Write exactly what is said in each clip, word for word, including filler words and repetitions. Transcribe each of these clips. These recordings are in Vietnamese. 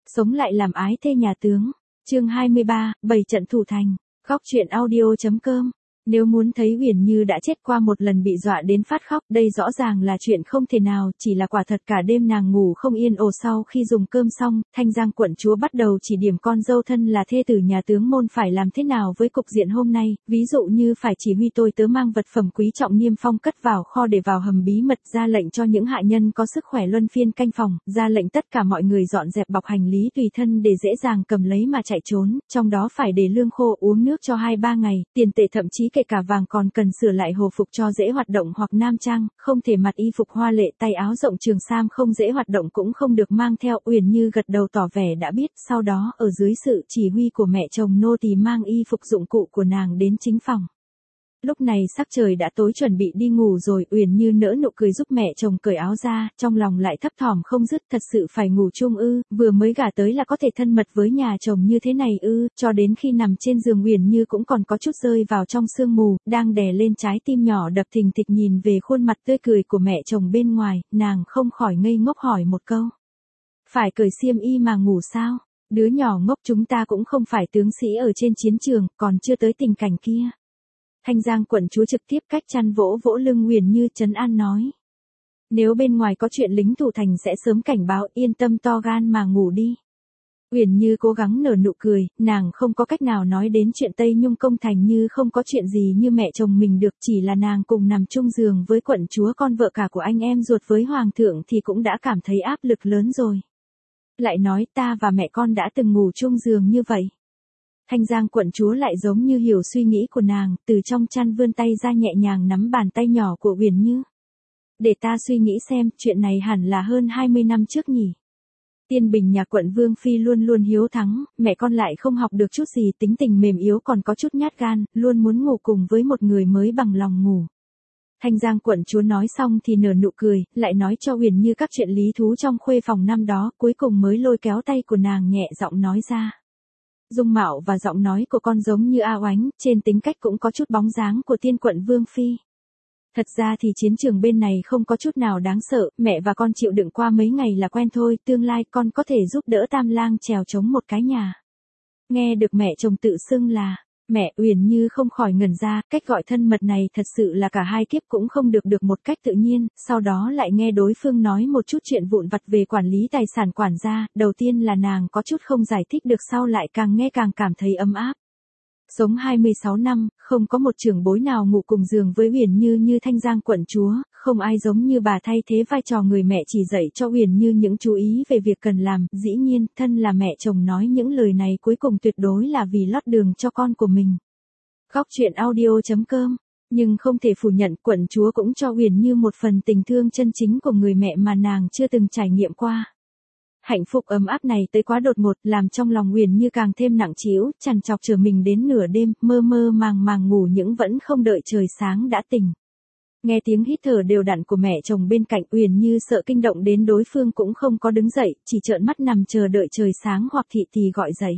Sống lại làm ái thê nhà tướng. Chương hai mươi ba, bảy trận thủ thành. Góc truyện audio.com. Nếu muốn thấy Uyển Như đã chết qua một lần bị dọa đến phát khóc, đây rõ ràng là chuyện không thể nào, chỉ là quả thật cả đêm nàng ngủ không yên ồ. Sau khi dùng cơm xong, Thanh Giang quận chúa bắt đầu chỉ điểm con dâu thân là thê tử nhà tướng môn phải làm thế nào với cục diện hôm nay, ví dụ như phải chỉ huy tôi tớ mang vật phẩm quý trọng niêm phong cất vào kho để vào hầm bí mật, ra lệnh cho những hạ nhân có sức khỏe luân phiên canh phòng, ra lệnh tất cả mọi người dọn dẹp bọc hành lý tùy thân để dễ dàng cầm lấy mà chạy trốn, trong đó phải để lương khô uống nước cho hai ba ngày, tiền tệ thậm chí kể cả vàng còn cần sửa lại hồ phục cho dễ hoạt động hoặc nam trang, không thể mặc y phục hoa lệ, tay áo rộng trường sam không dễ hoạt động cũng không được mang theo. Uyển Như gật đầu tỏ vẻ đã biết, sau đó ở dưới sự chỉ huy của mẹ chồng nô tỳ mang y phục dụng cụ của nàng đến chính phòng. Lúc này sắc trời đã tối chuẩn bị đi ngủ rồi, Uyển Như nỡ nụ cười giúp mẹ chồng cởi áo ra, trong lòng lại thấp thỏm không dứt, thật sự phải ngủ chung ư, vừa mới gả tới là có thể thân mật với nhà chồng như thế này ư, cho đến khi nằm trên giường Uyển Như cũng còn có chút rơi vào trong sương mù, đang đè lên trái tim nhỏ đập thình thịch nhìn về khuôn mặt tươi cười của mẹ chồng bên ngoài, nàng không khỏi ngây ngốc hỏi một câu. Phải cởi xiêm y mà ngủ sao? Đứa nhỏ ngốc, chúng ta cũng không phải tướng sĩ ở trên chiến trường, còn chưa tới tình cảnh kia. Thanh Giang quận chúa trực tiếp cách chăn vỗ vỗ lưng Uyển Như trấn an nói. Nếu bên ngoài có chuyện lính thủ thành sẽ sớm cảnh báo, yên tâm to gan mà ngủ đi. Uyển Như cố gắng nở nụ cười, nàng không có cách nào nói đến chuyện Tây Nhung công thành như không có chuyện gì như mẹ chồng mình được, chỉ là nàng cùng nằm chung giường với quận chúa con vợ cả của anh em ruột với hoàng thượng thì cũng đã cảm thấy áp lực lớn rồi. Lại nói ta và mẹ con đã từng ngủ chung giường như vậy. Thanh Giang quận chúa lại giống như hiểu suy nghĩ của nàng, từ trong chăn vươn tay ra nhẹ nhàng nắm bàn tay nhỏ của Uyển Như. Để ta suy nghĩ xem, chuyện này hẳn là hơn hai mươi năm trước nhỉ. Tiên Bình nhà quận Vương Phi luôn luôn hiếu thắng, mẹ con lại không học được chút gì, tính tình mềm yếu còn có chút nhát gan, luôn muốn ngủ cùng với một người mới bằng lòng ngủ. Thanh Giang quận chúa nói xong thì nở nụ cười, lại nói cho Uyển Như các chuyện lý thú trong khuê phòng năm đó, cuối cùng mới lôi kéo tay của nàng nhẹ giọng nói ra. Dung mạo và giọng nói của con giống như A Oánh, trên tính cách cũng có chút bóng dáng của tiên quận Vương Phi. Thật ra thì chiến trường bên này không có chút nào đáng sợ, mẹ và con chịu đựng qua mấy ngày là quen thôi, tương lai con có thể giúp đỡ Tam Lang trèo chống một cái nhà. Nghe được mẹ chồng tự xưng là mẹ, Uyển Như không khỏi ngẩn ra, cách gọi thân mật này thật sự là cả hai kiếp cũng không được được một cách tự nhiên, sau đó lại nghe đối phương nói một chút chuyện vụn vặt về quản lý tài sản quản gia, đầu tiên là nàng có chút không giải thích được, sau lại càng nghe càng cảm thấy ấm áp. Sống hai mươi sáu năm, không có một trưởng bối nào ngủ cùng giường với Uyển Như như Thanh Giang quận chúa, không ai giống như bà thay thế vai trò người mẹ chỉ dạy cho Uyển Như những chú ý về việc cần làm, dĩ nhiên, thân là mẹ chồng nói những lời này cuối cùng tuyệt đối là vì lót đường cho con của mình. Góc truyện audio.com. Nhưng không thể phủ nhận, quận chúa cũng cho Uyển Như một phần tình thương chân chính của người mẹ mà nàng chưa từng trải nghiệm qua. Hạnh phúc ấm áp này tới quá đột ngột, làm trong lòng Uyển Như càng thêm nặng trĩu, trằn trọc chờ mình đến nửa đêm, mơ mơ màng màng ngủ những vẫn không đợi trời sáng đã tỉnh. Nghe tiếng hít thở đều đặn của mẹ chồng bên cạnh, Uyển Như sợ kinh động đến đối phương cũng không có đứng dậy, chỉ trợn mắt nằm chờ đợi trời sáng hoặc thị thì gọi dậy.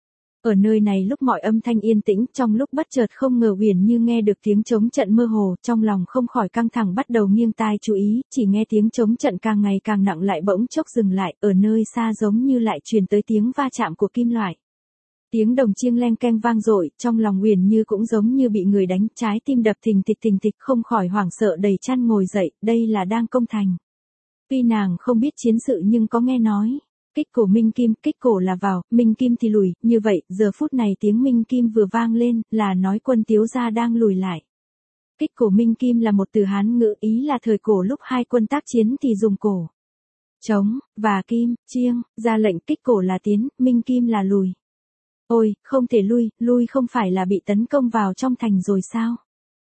Ở nơi này lúc mọi âm thanh yên tĩnh, trong lúc bất chợt không ngờ Uyển Như nghe được tiếng trống trận mơ hồ, trong lòng không khỏi căng thẳng bắt đầu nghiêng tai chú ý, chỉ nghe tiếng trống trận càng ngày càng nặng lại bỗng chốc dừng lại, ở nơi xa giống như lại truyền tới tiếng va chạm của kim loại. Tiếng đồng chiêng leng keng vang dội, trong lòng Uyển Như cũng giống như bị người đánh, trái tim đập thình thịch thình thịch, không khỏi hoảng sợ đầy chăn ngồi dậy, đây là đang công thành. Tuy nàng không biết chiến sự nhưng có nghe nói. Kích cổ minh kim, kích cổ là vào, minh kim thì lùi, như vậy, giờ phút này tiếng minh kim vừa vang lên, là nói quân Tiếu gia đang lùi lại. Kích cổ minh kim là một từ Hán ngữ, ý là thời cổ lúc hai quân tác chiến thì dùng cổ, trống, và kim, chiêng, ra lệnh kích cổ là tiến, minh kim là lùi. Ôi, không thể lui, lui không phải là bị tấn công vào trong thành rồi sao?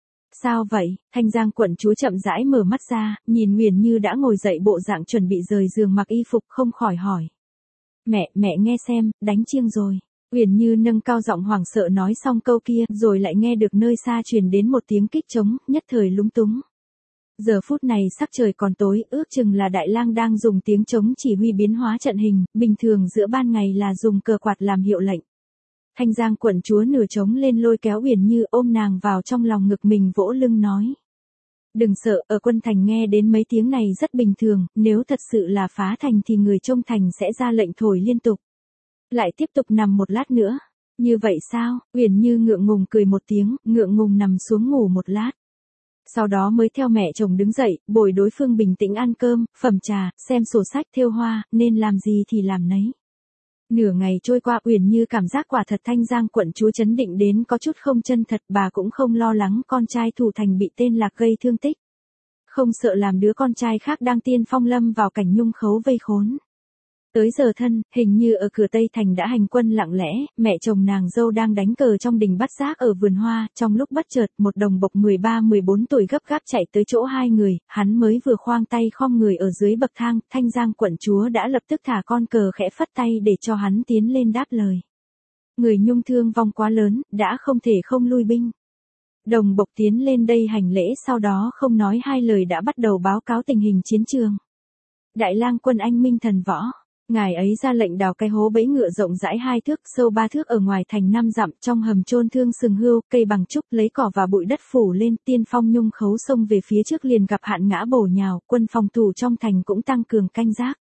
Sao vậy? Thanh Giang quận chúa chậm rãi mở mắt ra, nhìn Uyển Như đã ngồi dậy bộ dạng chuẩn bị rời giường mặc y phục, không khỏi hỏi. Mẹ, mẹ nghe xem, đánh chiêng rồi. Uyển Như nâng cao giọng hoảng sợ nói xong câu kia, rồi lại nghe được nơi xa truyền đến một tiếng kích trống, nhất thời lúng túng. Giờ phút này sắc trời còn tối, ước chừng là Đại Lang đang dùng tiếng trống chỉ huy biến hóa trận hình, bình thường giữa ban ngày là dùng cờ quạt làm hiệu lệnh. Thanh Giang quận chúa nửa trống lên lôi kéo Uyển Như ôm nàng vào trong lòng ngực mình vỗ lưng nói. Đừng sợ, ở quân thành nghe đến mấy tiếng này rất bình thường, nếu thật sự là phá thành thì người trông thành sẽ ra lệnh thổi liên tục. Lại tiếp tục nằm một lát nữa. Như vậy sao? Uyển Như ngượng ngùng cười một tiếng, ngượng ngùng nằm xuống ngủ một lát. Sau đó mới theo mẹ chồng đứng dậy, bồi đối phương bình tĩnh ăn cơm, phẩm trà, xem sổ sách thêu hoa, nên làm gì thì làm nấy. Nửa ngày trôi qua, Uyển Như cảm giác quả thật Thanh Giang quận chúa chấn định đến có chút không chân thật, bà cũng không lo lắng con trai Thủ Thành bị tên Lạc gây thương tích. Không sợ làm đứa con trai khác đang tiên phong lâm vào cảnh nhung khấu vây khốn. Tới giờ thân, hình như ở cửa Tây Thành đã hành quân lặng lẽ, mẹ chồng nàng dâu đang đánh cờ trong đình Bát Giác ở vườn hoa, trong lúc bất chợt, một đồng bộc mười ba mười bốn tuổi gấp gáp chạy tới chỗ hai người, hắn mới vừa khoang tay khom người ở dưới bậc thang, Thanh Giang quận chúa đã lập tức thả con cờ khẽ phất tay để cho hắn tiến lên đáp lời. Người nhung thương vong quá lớn, đã không thể không lui binh. Đồng bộc tiến lên đây hành lễ, sau đó không nói hai lời đã bắt đầu báo cáo tình hình chiến trường. Đại lang quân anh minh thần võ. Ngài ấy ra lệnh đào cái hố bẫy ngựa rộng rãi hai thước, sâu ba thước ở ngoài thành năm dặm, trong hầm chôn thương sừng hươu, cây bằng trúc, lấy cỏ và bụi đất phủ lên, tiên phong nhung khấu xông về phía trước liền gặp hạn ngã bổ nhào, quân phòng thủ trong thành cũng tăng cường canh gác.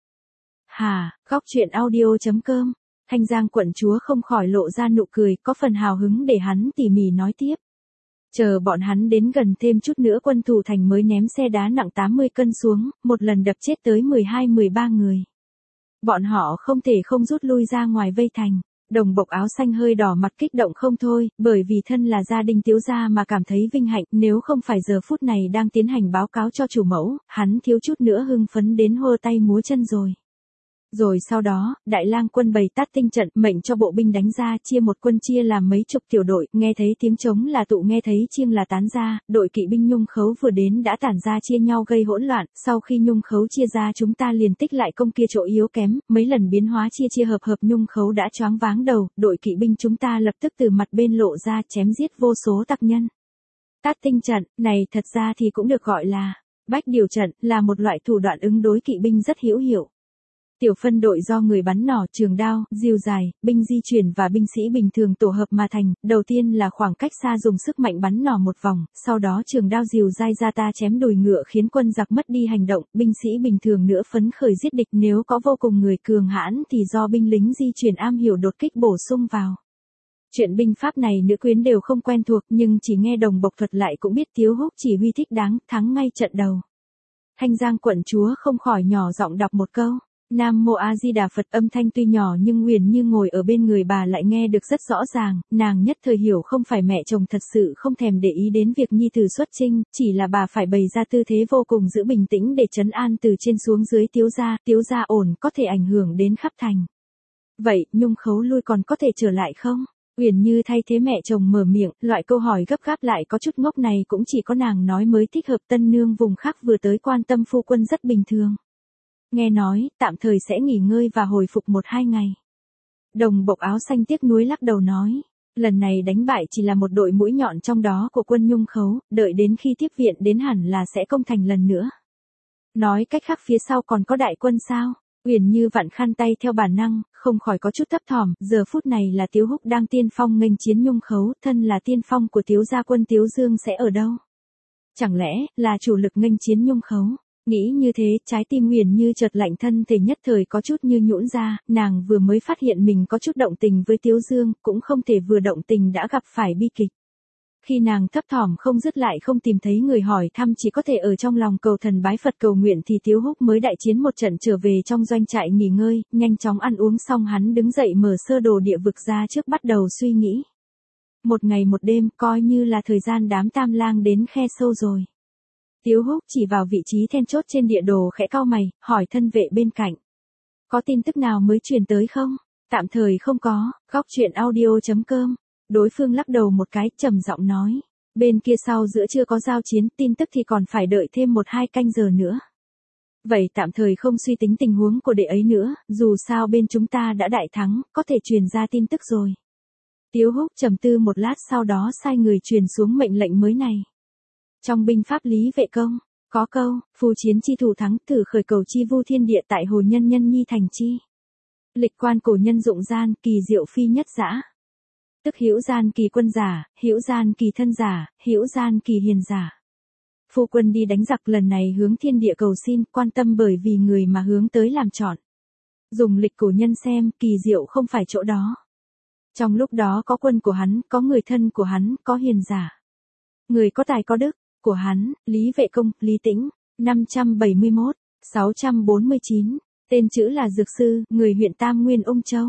Hà, góc truyện audio chấm com. Thanh Giang quận chúa không khỏi lộ ra nụ cười, có phần hào hứng để hắn tỉ mỉ nói tiếp. Chờ bọn hắn đến gần thêm chút nữa, quân thủ thành mới ném xe đá nặng tám mươi cân xuống, một lần đập chết tới mười hai mười ba người. Bọn họ không thể không rút lui ra ngoài vây thành. Đồng bộc áo xanh hơi đỏ mặt kích động không thôi, bởi vì thân là gia đình Tiếu gia mà cảm thấy vinh hạnh, nếu không phải giờ phút này đang tiến hành báo cáo cho chủ mẫu, hắn thiếu chút nữa hưng phấn đến hô tay múa chân rồi. Rồi sau đó, Đại lang quân bày tát tinh trận, mệnh cho bộ binh đánh ra, chia một quân chia làm mấy chục tiểu đội, nghe thấy tiếng trống là tụ, nghe thấy chiêng là tán ra, đội kỵ binh nhung khấu vừa đến đã tản ra chia nhau gây hỗn loạn, sau khi nhung khấu chia ra chúng ta liền tích lại công kia chỗ yếu kém, mấy lần biến hóa chia chia hợp hợp nhung khấu đã choáng váng đầu, đội kỵ binh chúng ta lập tức từ mặt bên lộ ra chém giết vô số tặc nhân. Tát tinh trận, này thật ra thì cũng được gọi là bách điều trận, là một loại thủ đoạn ứng đối kỵ binh rất hữu hiệu. Tiểu phân đội do người bắn nỏ, trường đao, rìu dài, binh di chuyển và binh sĩ bình thường tổ hợp mà thành, đầu tiên là khoảng cách xa dùng sức mạnh bắn nỏ một vòng, sau đó trường đao rìu dai ra ta chém đùi ngựa khiến quân giặc mất đi hành động, binh sĩ bình thường nữa phấn khởi giết địch, nếu có vô cùng người cường hãn thì do binh lính di chuyển am hiểu đột kích bổ sung vào. Chuyện binh pháp này nữ quyến đều không quen thuộc, nhưng chỉ nghe đồng bộc thuật lại cũng biết Tiếu Húc chỉ huy thích đáng, thắng ngay trận đầu. Thanh Giang quận chúa không khỏi nhỏ giọng đọc một câu. Nam Mô A Di Đà Phật, âm thanh tuy nhỏ nhưng Uyển Như ngồi ở bên người bà lại nghe được rất rõ ràng, nàng nhất thời hiểu không phải mẹ chồng thật sự không thèm để ý đến việc nhi tử xuất chinh, chỉ là bà phải bày ra tư thế vô cùng giữ bình tĩnh để trấn an từ trên xuống dưới Tiếu gia, Tiếu gia ổn có thể ảnh hưởng đến khắp thành. Vậy, nhung khấu lui còn có thể trở lại không? Uyển Như thay thế mẹ chồng mở miệng, loại câu hỏi gấp gáp lại có chút ngốc này cũng chỉ có nàng nói mới thích hợp, tân nương vùng khác vừa tới quan tâm phu quân rất bình thường. Nghe nói, tạm thời sẽ nghỉ ngơi và hồi phục một hai ngày. Đồng bộc áo xanh tiếc nuối lắc đầu nói, lần này đánh bại chỉ là một đội mũi nhọn trong đó của quân nhung khấu, đợi đến khi tiếp viện đến hẳn là sẽ công thành lần nữa. Nói cách khác phía sau còn có đại quân sao? Uyển Như vặn khăn tay theo bản năng, không khỏi có chút thấp thỏm, giờ phút này là Tiếu Húc đang tiên phong nghênh chiến nhung khấu, thân là tiên phong của Tiếu gia quân Tiếu Dương sẽ ở đâu? Chẳng lẽ, là chủ lực nghênh chiến nhung khấu? Nghĩ như thế, trái tim Uyển Như chợt lạnh, thân thể nhất thời có chút như nhũn ra, nàng vừa mới phát hiện mình có chút động tình với Tiếu Dương, cũng không thể vừa động tình đã gặp phải bi kịch. Khi nàng thấp thỏm không dứt lại không tìm thấy người hỏi thăm, chỉ có thể ở trong lòng cầu thần bái Phật cầu nguyện, thì Tiếu Húc mới đại chiến một trận trở về trong doanh trại nghỉ ngơi, nhanh chóng ăn uống xong hắn đứng dậy mở sơ đồ địa vực ra trước bắt đầu suy nghĩ. Một ngày một đêm coi như là thời gian đám tam lang đến khe sâu rồi. Tiếu Húc chỉ vào vị trí then chốt trên địa đồ khẽ cau mày, hỏi thân vệ bên cạnh. Có tin tức nào mới truyền tới không? Tạm thời không có, góc truyện audio chấm com. Đối phương lắc đầu một cái, trầm giọng nói. Bên kia sau giữa chưa có giao chiến, tin tức thì còn phải đợi thêm một hai canh giờ nữa. Vậy tạm thời không suy tính tình huống của đệ ấy nữa, dù sao bên chúng ta đã đại thắng, có thể truyền ra tin tức rồi. Tiếu Húc trầm tư một lát sau đó sai người truyền xuống mệnh lệnh mới này. Trong binh pháp Lý Vệ Công, có câu, phù chiến chi thủ thắng, thử khởi cầu chi vu thiên địa tại hồ nhân nhân nhi thành chi. Lịch quan cổ nhân dụng gian, kỳ diệu phi nhất dã. Tức hữu gian kỳ quân giả, hữu gian kỳ thân giả, hữu gian kỳ hiền giả. Phu quân đi đánh giặc lần này hướng thiên địa cầu xin, quan tâm bởi vì người mà hướng tới làm chọn. Dùng lịch cổ nhân xem, kỳ diệu không phải chỗ đó. Trong lúc đó có quân của hắn, có người thân của hắn, có hiền giả. Người có tài có đức, của hắn, Lý Vệ Công, Lý Tĩnh, năm trăm bảy mươi mốt, sáu trăm bốn mươi chín, tên chữ là Dược Sư, người huyện Tam Nguyên Ung Châu.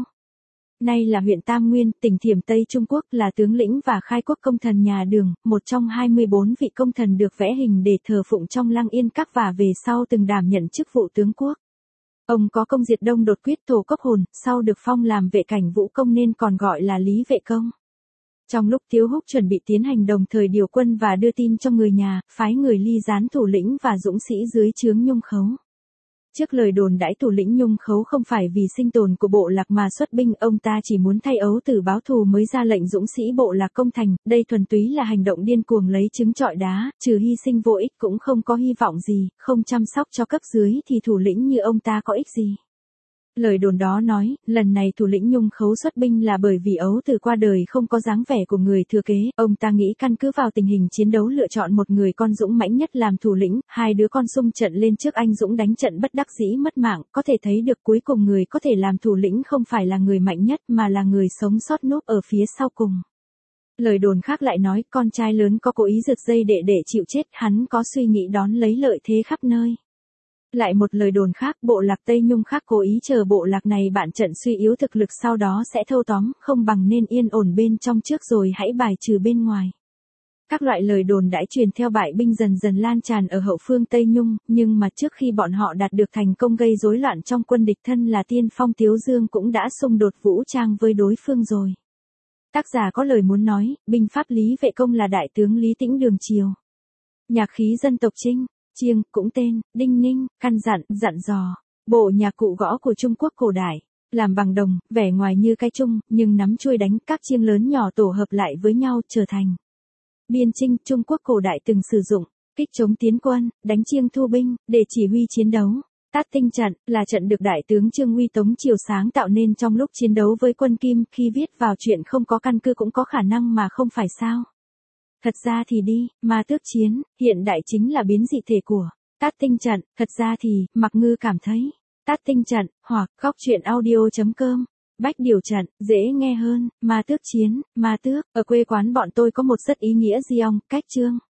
Nay là huyện Tam Nguyên, tỉnh Thiểm Tây Trung Quốc, là tướng lĩnh và khai quốc công thần nhà Đường, một trong hai mươi bốn vị công thần được vẽ hình để thờ phụng trong Lăng Yên Các và về sau từng đảm nhận chức vụ tướng quốc. Ông có công diệt Đông đột quyết Thổ Cốc Hồn, sau được phong làm vệ cảnh vũ công nên còn gọi là Lý Vệ Công. Trong lúc Thiếu Húc chuẩn bị tiến hành đồng thời điều quân và đưa tin cho người nhà, phái người ly gián thủ lĩnh và dũng sĩ dưới trướng Nhung Khấu. Trước lời đồn đãi thủ lĩnh Nhung Khấu không phải vì sinh tồn của bộ lạc mà xuất binh, ông ta chỉ muốn thay ấu tử báo thù mới ra lệnh dũng sĩ bộ lạc công thành, đây thuần túy là hành động điên cuồng lấy trứng trọi đá, trừ hy sinh vô ích cũng không có hy vọng gì, không chăm sóc cho cấp dưới thì thủ lĩnh như ông ta có ích gì. Lời đồn đó nói, lần này thủ lĩnh Nhung Khấu xuất binh là bởi vì ấu tử qua đời không có dáng vẻ của người thừa kế, ông ta nghĩ căn cứ vào tình hình chiến đấu lựa chọn một người con dũng mãnh nhất làm thủ lĩnh, hai đứa con xung trận lên trước anh dũng đánh trận bất đắc dĩ mất mạng, có thể thấy được cuối cùng người có thể làm thủ lĩnh không phải là người mạnh nhất mà là người sống sót núp ở phía sau cùng. Lời đồn khác lại nói, con trai lớn có cố ý giật dây đệ để chịu chết, hắn có suy nghĩ đón lấy lợi thế khắp nơi. Lại một lời đồn khác, bộ lạc Tây Nhung khác cố ý chờ bộ lạc này bạn trận suy yếu thực lực sau đó sẽ thâu tóm, không bằng nên yên ổn bên trong trước rồi hãy bài trừ bên ngoài. Các loại lời đồn đãi truyền theo bại binh dần dần lan tràn ở hậu phương Tây Nhung, nhưng mà trước khi bọn họ đạt được thành công gây rối loạn trong quân địch, thân là Tiên Phong Tiếu Dương cũng đã xung đột vũ trang với đối phương rồi. Tác giả có lời muốn nói, binh pháp Lý Vệ Công là đại tướng Lý Tĩnh đường triều. Nhạc khí dân tộc Trinh. Chiêng, cũng tên, đinh ninh, căn dặn, dặn dò. Bộ nhạc cụ gõ của Trung Quốc cổ đại, làm bằng đồng, vẻ ngoài như cái chung, nhưng nắm chuôi đánh, các chiêng lớn nhỏ tổ hợp lại với nhau, trở thành. Biên Trinh, Trung Quốc cổ đại từng sử dụng, kích chống tiến quân, đánh chiêng thu binh, để chỉ huy chiến đấu. Tát Tinh trận, là trận được đại tướng Trương Uy Tống triều sáng tạo nên trong lúc chiến đấu với quân Kim, khi viết vào chuyện không có căn cứ cũng có khả năng mà không phải sao. Thật ra thì đi, Ma Tước chiến, hiện đại chính là biến dị thể của Tát Tinh trận, thật ra thì, Mặc Ngư cảm thấy, Tát Tinh trận, hoặc, góc truyện audio chấm com, Bách Điều trận, dễ nghe hơn, Ma Tước chiến, Ma Tước, ở quê quán bọn tôi có một rất ý nghĩa giong, cách chương.